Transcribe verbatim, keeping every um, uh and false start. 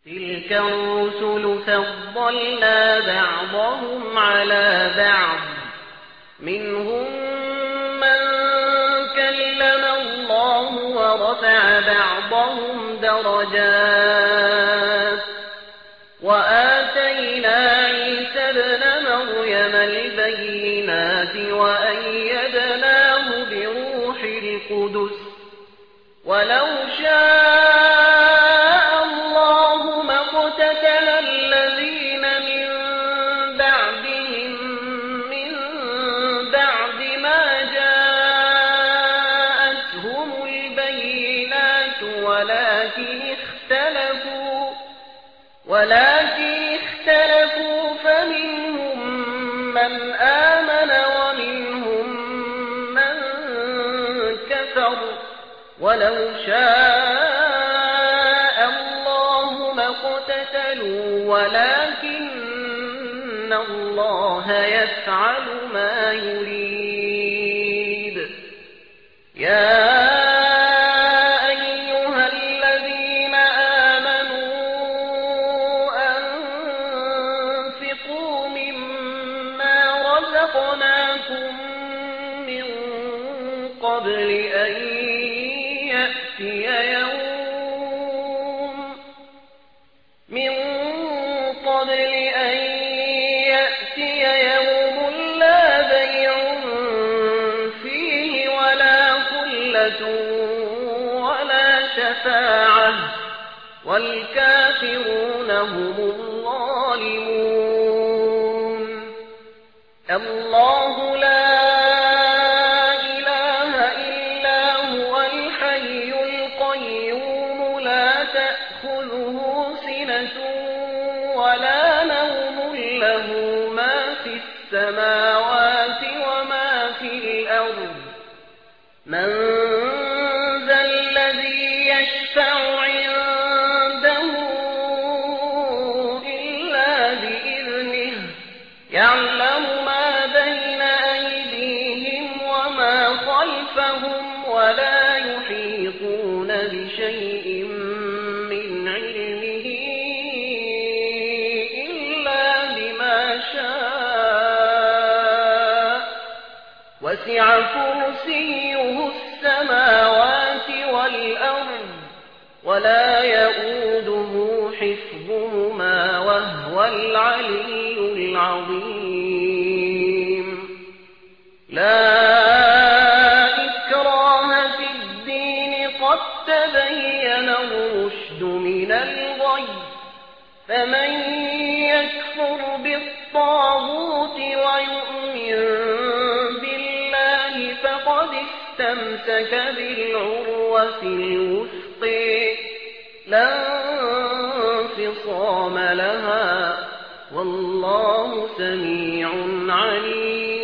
تلك الرسل فضلنا بعضهم على بعض منهم من كلم الله ورفع بعضهم درجات وآتينا عيسى ابن مريم البينات وأيدناه بروح القدس ولو شاء الله ما اقتتل الذين من بعدهم من بعد ما جاءتهم البينات ولكن اختلفوا ولكن اختلفوا فمنهم من آمن ومنهم من كفر ولو شاء الله ما اقتتلوا ولكن الله يفعل ما يريد. يا أيها الذين آمنوا أنفقوا مما رزقناكم من قبل أن يأتي يوم من قبل أن يأتي يوم لا بيع فيه ولا خلة ولا شفاعة والكافرون هم الظالمون. الله لا ولا نوم له ما في السماوات وما في الأرض من ذا الذي يشفع عنده إلا بإذنه يعلم ما بين أيديهم وما خلفهم ولا يحيطون بشيء من علمه وسع كرسيه السماوات والأرض ولا يؤوده حفظهما وهو العلي العظيم. لا إكراه في الدين قد تبين الرشد من الغي فمن يكفر بالطاغوت ويؤمن فقد استمسك بالعروة الوثقى لا انفصام لها والله سميع عليم.